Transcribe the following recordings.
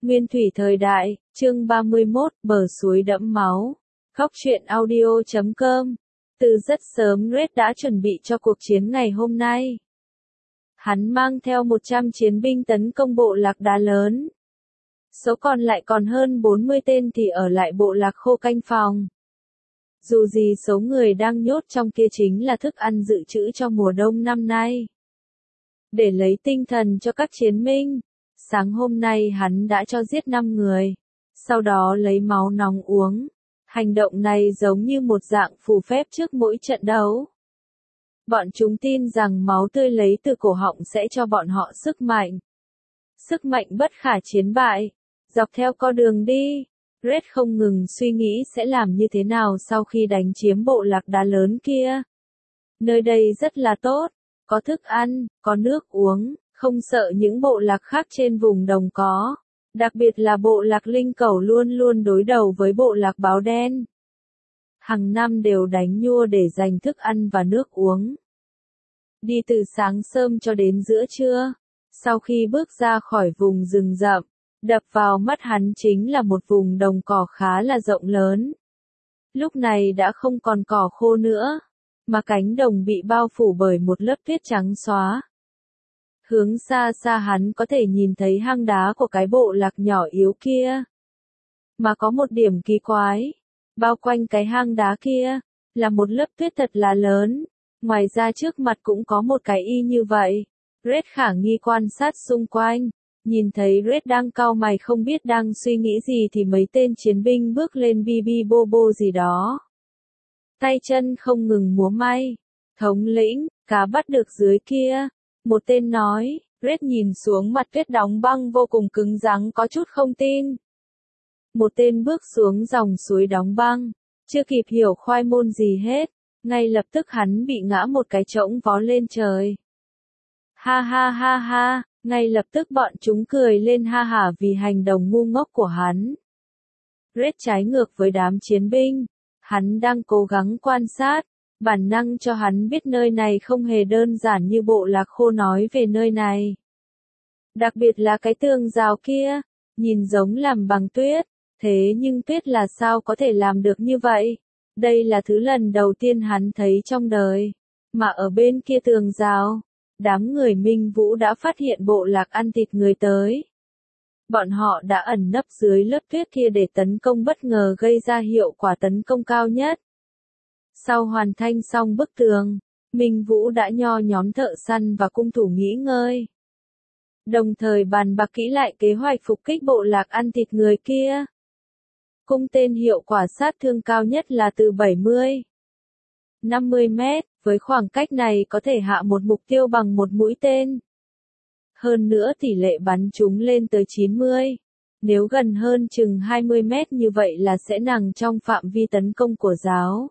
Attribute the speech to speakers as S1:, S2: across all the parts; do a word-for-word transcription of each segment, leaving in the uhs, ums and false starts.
S1: Nguyên thủy thời đại, chương ba mươi mốt, bờ suối đẫm máu. Góc truyện audio chấm com. Từ rất sớm Red đã chuẩn bị cho cuộc chiến ngày hôm nay. Hắn mang theo một trăm chiến binh tấn công bộ lạc đá lớn. Số còn lại còn hơn bốn mươi tên thì ở lại bộ lạc khô canh phòng. Dù gì số người đang nhốt trong kia chính là thức ăn dự trữ cho mùa đông năm nay. Để lấy tinh thần cho các chiến binh, sáng hôm nay hắn đã cho giết năm người, sau đó lấy máu nóng uống. Hành động này giống như một dạng phù phép trước mỗi trận đấu. Bọn chúng tin rằng máu tươi lấy từ cổ họng sẽ cho bọn họ sức mạnh. Sức mạnh bất khả chiến bại. Dọc theo con đường đi, Red không ngừng suy nghĩ sẽ làm như thế nào sau khi đánh chiếm bộ lạc đá lớn kia. Nơi đây rất là tốt, có thức ăn, có nước uống, không sợ những bộ lạc khác trên vùng đồng có. Đặc biệt là bộ lạc linh cẩu luôn luôn đối đầu với bộ lạc báo đen. Hàng năm đều đánh nhua để giành thức ăn và nước uống. Đi từ sáng sớm cho đến giữa trưa, sau khi bước ra khỏi vùng rừng rậm, đập vào mắt hắn chính là một vùng đồng cỏ khá là rộng lớn. Lúc này đã không còn cỏ khô nữa, mà cánh đồng bị bao phủ bởi một lớp tuyết trắng xóa. Hướng xa xa hắn có thể nhìn thấy hang đá của cái bộ lạc nhỏ yếu kia. Mà có một điểm kỳ quái, bao quanh cái hang đá kia, là một lớp tuyết thật là lớn, ngoài ra trước mặt cũng có một cái y như vậy. Red khả nghi quan sát xung quanh, nhìn thấy Red đang cau mày không biết đang suy nghĩ gì thì mấy tên chiến binh bước lên bi bi bô bô gì đó. Tay chân không ngừng múa may. Thống lĩnh, cá bắt được dưới kia. Một tên nói, Red nhìn xuống mặt tuyết đóng băng vô cùng cứng rắn có chút không tin. Một tên bước xuống dòng suối đóng băng, chưa kịp hiểu khoai môn gì hết, ngay lập tức hắn bị ngã một cái chõng vó lên trời. Ha ha ha ha, ngay lập tức bọn chúng cười lên ha hả vì hành động ngu ngốc của hắn. Red trái ngược với đám chiến binh, hắn đang cố gắng quan sát. Bản năng cho hắn biết nơi này không hề đơn giản như bộ lạc khô nói về nơi này. Đặc biệt là cái tường rào kia, nhìn giống làm bằng tuyết, thế nhưng tuyết là sao có thể làm được như vậy? Đây là thứ lần đầu tiên hắn thấy trong đời. Mà ở bên kia tường rào, đám người Minh Vũ đã phát hiện bộ lạc ăn thịt người tới. Bọn họ đã ẩn nấp dưới lớp tuyết kia để tấn công bất ngờ gây ra hiệu quả tấn công cao nhất. Sau hoàn thành xong bức tường, Minh Vũ đã nho nhóm thợ săn và cung thủ nghỉ ngơi. Đồng thời bàn bạc kỹ lại kế hoạch phục kích bộ lạc ăn thịt người kia. Cung tên hiệu quả sát thương cao nhất là từ bảy mươi đến năm mươi mét, với khoảng cách này có thể hạ một mục tiêu bằng một mũi tên. Hơn nữa tỷ lệ bắn chúng lên tới chín mươi. Nếu gần hơn chừng hai mươi mét như vậy là sẽ nằm trong phạm vi tấn công của giáo.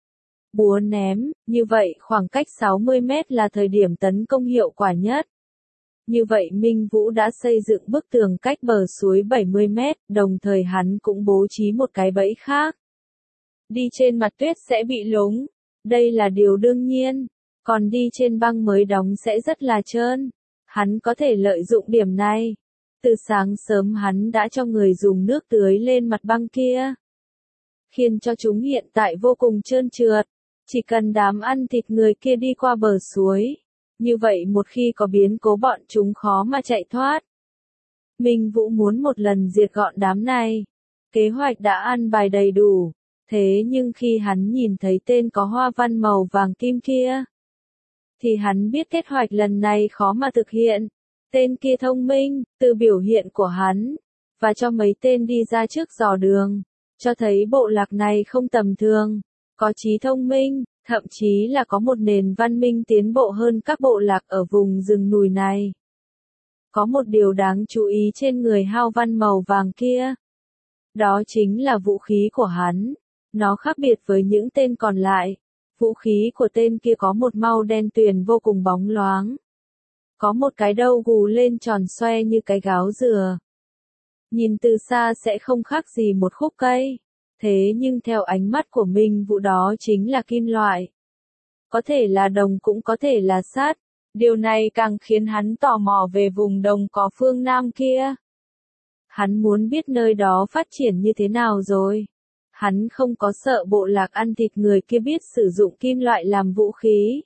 S1: Búa ném, như vậy khoảng cách sáu mươi mét là thời điểm tấn công hiệu quả nhất. Như vậy Minh Vũ đã xây dựng bức tường cách bờ suối bảy mươi mét, đồng thời hắn cũng bố trí một cái bẫy khác. Đi trên mặt tuyết sẽ bị lúng, đây là điều đương nhiên, còn đi trên băng mới đóng sẽ rất là trơn. Hắn có thể lợi dụng điểm này. Từ sáng sớm hắn đã cho người dùng nước tưới lên mặt băng kia, khiến cho chúng hiện tại vô cùng trơn trượt. Chỉ cần đám ăn thịt người kia đi qua bờ suối, như vậy một khi có biến cố bọn chúng khó mà chạy thoát. Minh Vũ muốn một lần diệt gọn đám này. Kế hoạch đã ăn bài đầy đủ, thế nhưng khi hắn nhìn thấy tên có hoa văn màu vàng kim kia, thì hắn biết kế hoạch lần này khó mà thực hiện. Tên kia thông minh, từ biểu hiện của hắn, và cho mấy tên đi ra trước dò đường, cho thấy bộ lạc này không tầm thường. Có trí thông minh, thậm chí là có một nền văn minh tiến bộ hơn các bộ lạc ở vùng rừng núi này. Có một điều đáng chú ý trên người hao văn màu vàng kia. Đó chính là vũ khí của hắn. Nó khác biệt với những tên còn lại. Vũ khí của tên kia có một màu đen tuyền vô cùng bóng loáng. Có một cái đầu gù lên tròn xoe như cái gáo dừa. Nhìn từ xa sẽ không khác gì một khúc cây. Thế nhưng theo ánh mắt của Minh Vũ đó chính là kim loại. Có thể là đồng cũng có thể là sắt. Điều này càng khiến hắn tò mò về vùng đồng cỏ phương Nam kia. Hắn muốn biết nơi đó phát triển như thế nào rồi. Hắn không có sợ bộ lạc ăn thịt người kia biết sử dụng kim loại làm vũ khí.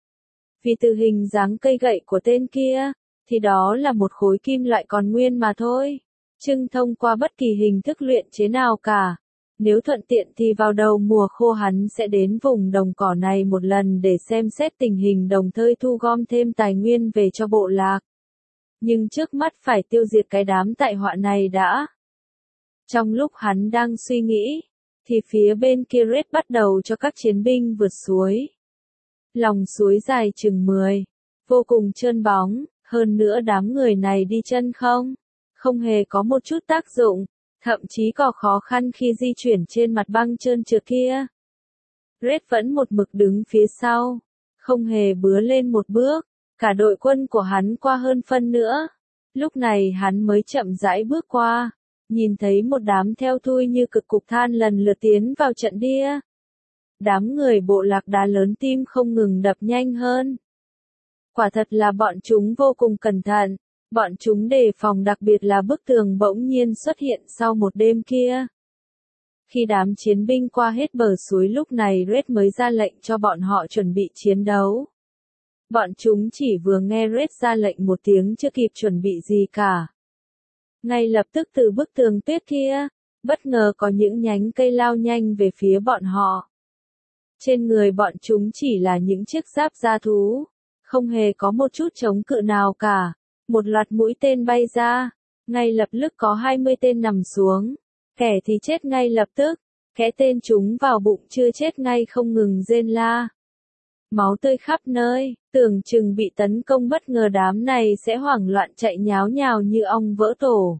S1: Vì từ hình dáng cây gậy của tên kia, thì đó là một khối kim loại còn nguyên mà thôi. Chưng thông qua bất kỳ hình thức luyện chế nào cả. Nếu thuận tiện thì vào đầu mùa khô hắn sẽ đến vùng đồng cỏ này một lần để xem xét tình hình đồng thời thu gom thêm tài nguyên về cho bộ lạc. Nhưng trước mắt phải tiêu diệt cái đám tai họa này đã. Trong lúc hắn đang suy nghĩ, thì phía bên kia Red bắt đầu cho các chiến binh vượt suối. Lòng suối dài chừng mười, vô cùng trơn bóng, hơn nữa đám người này đi chân không, không hề có một chút tác dụng, thậm chí còn khó khăn khi di chuyển trên mặt băng trơn trượt kia. Red vẫn một mực đứng phía sau, không hề bứa lên một bước, cả đội quân của hắn qua hơn phân nữa. Lúc này hắn mới chậm rãi bước qua, nhìn thấy một đám theo thui như cực cục than lần lượt tiến vào trận đia. Đám người bộ lạc đá lớn tim không ngừng đập nhanh hơn. Quả thật là bọn chúng vô cùng cẩn thận, bọn chúng đề phòng đặc biệt là bức tường bỗng nhiên xuất hiện sau một đêm kia. Khi đám chiến binh qua hết bờ suối lúc này Red mới ra lệnh cho bọn họ chuẩn bị chiến đấu. Bọn chúng chỉ vừa nghe Red ra lệnh một tiếng chưa kịp chuẩn bị gì cả. Ngay lập tức từ bức tường tuyết kia, bất ngờ có những nhánh cây lao nhanh về phía bọn họ. Trên người bọn chúng chỉ là những chiếc giáp da thú, không hề có một chút chống cự nào cả. Một loạt mũi tên bay ra, ngay lập tức có hai mươi tên nằm xuống. Kẻ thì chết ngay lập tức, kẻ tên chúng vào bụng chưa chết ngay không ngừng rên la. Máu tươi khắp nơi, tưởng chừng bị tấn công bất ngờ đám này sẽ hoảng loạn chạy nháo nhào như ong vỡ tổ.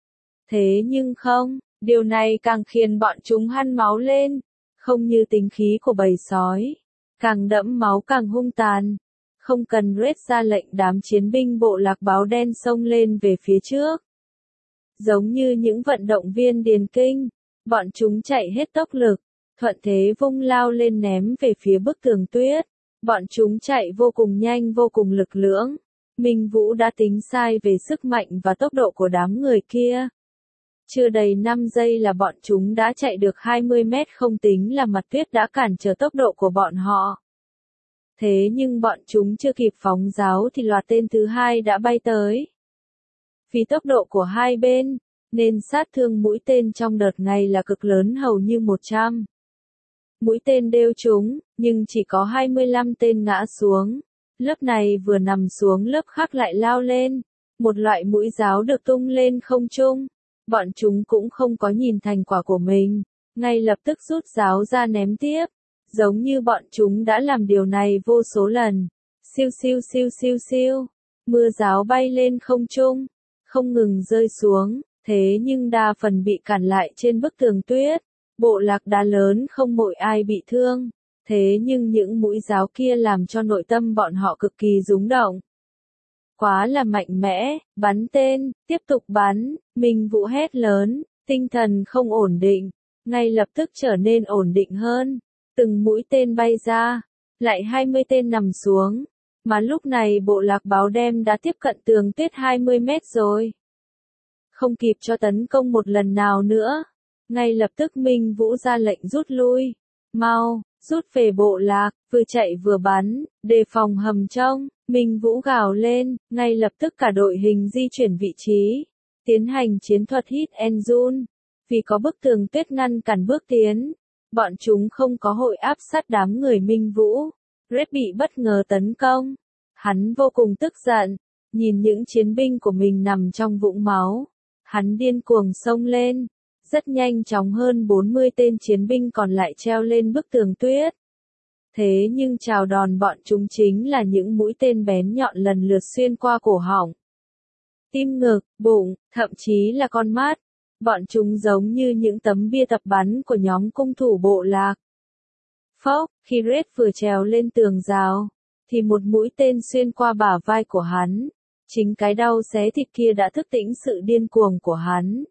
S1: Thế nhưng không, điều này càng khiến bọn chúng hăn máu lên, không như tính khí của bầy sói, càng đẫm máu càng hung tàn. Không cần Red ra lệnh đám chiến binh bộ lạc báo đen xông lên về phía trước. Giống như những vận động viên điền kinh, bọn chúng chạy hết tốc lực, thuận thế vung lao lên ném về phía bức tường tuyết. Bọn chúng chạy vô cùng nhanh vô cùng lực lưỡng. Minh Vũ đã tính sai về sức mạnh và tốc độ của đám người kia. Chưa đầy năm giây là bọn chúng đã chạy được hai mươi mét không tính là mặt tuyết đã cản trở tốc độ của bọn họ. Thế nhưng bọn chúng chưa kịp phóng giáo thì loạt tên thứ hai đã bay tới. Vì tốc độ của hai bên, nên sát thương mũi tên trong đợt này là cực lớn hầu như một trăm. Mũi tên đều trúng, nhưng chỉ có hai mươi lăm tên ngã xuống. Lớp này vừa nằm xuống lớp khác lại lao lên. Một loại mũi giáo được tung lên không trung. Bọn chúng cũng không có nhìn thành quả của mình. Ngay lập tức rút giáo ra ném tiếp. Giống như bọn chúng đã làm điều này vô số lần. Siêu siêu siêu siêu siêu. Mưa giáo bay lên không trung. Không ngừng rơi xuống. Thế nhưng đa phần bị cản lại trên bức tường tuyết. Bộ lạc đá lớn không một ai bị thương. Thế nhưng những mũi giáo kia làm cho nội tâm bọn họ cực kỳ rung động. Quá là mạnh mẽ, bắn tên, tiếp tục bắn, Minh Vũ hét lớn, tinh thần không ổn định, ngay lập tức trở nên ổn định hơn. Từng mũi tên bay ra, lại hai mươi tên nằm xuống, mà lúc này bộ lạc báo đen đã tiếp cận tường tuyết hai mươi mét rồi. Không kịp cho tấn công một lần nào nữa, ngay lập tức Minh Vũ ra lệnh rút lui, mau, rút về bộ lạc, vừa chạy vừa bắn, đề phòng hầm trông. Minh Vũ gào lên, ngay lập tức cả đội hình di chuyển vị trí, tiến hành chiến thuật hit and run. Vì có bức tường tuyết ngăn cản bước tiến, bọn chúng không có hội áp sát đám người Minh Vũ. Red bị bất ngờ tấn công. Hắn vô cùng tức giận, nhìn những chiến binh của mình nằm trong vũng máu. Hắn điên cuồng xông lên, rất nhanh chóng hơn bốn mươi tên chiến binh còn lại treo lên bức tường tuyết. Thế nhưng chào đòn bọn chúng chính là những mũi tên bén nhọn lần lượt xuyên qua cổ họng, tim ngực, bụng, thậm chí là con mắt. Bọn chúng giống như những tấm bia tập bắn của nhóm cung thủ bộ lạc. Phốc, khi Red vừa trèo lên tường rào, thì một mũi tên xuyên qua bả vai của hắn. Chính cái đau xé thịt kia đã thức tỉnh sự điên cuồng của hắn.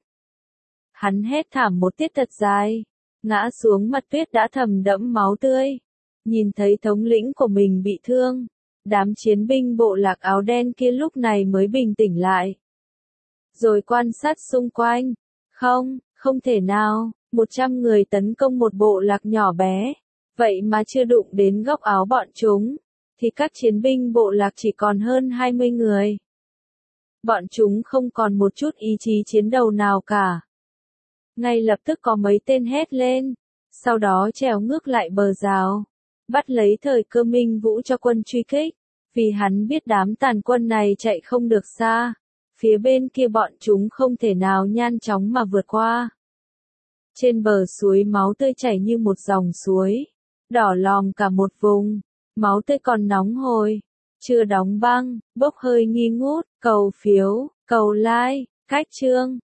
S1: Hắn hét thảm một tiết thật dài, ngã xuống mặt tuyết đã thấm đẫm máu tươi. Nhìn thấy thống lĩnh của mình bị thương, đám chiến binh bộ lạc áo đen kia lúc này mới bình tĩnh lại. rồi quan sát xung quanh. Không, không thể nào, một trăm người tấn công một bộ lạc nhỏ bé, vậy mà chưa đụng đến góc áo bọn chúng, thì các chiến binh bộ lạc chỉ còn hơn hai mươi người. Bọn chúng không còn một chút ý chí chiến đấu nào cả. Ngay lập tức có mấy tên hét lên, sau đó trèo ngược lại bờ rào, bắt lấy thời cơ Minh Vũ cho quân truy kích, vì hắn biết đám tàn quân này chạy không được xa, phía bên kia bọn chúng không thể nào nhanh chóng mà vượt qua. Trên bờ suối máu tươi chảy như một dòng suối, đỏ lòm cả một vùng, máu tươi còn nóng hổi, chưa đóng băng, bốc hơi nghi ngút, cầu phiếu, cầu like, cách chương.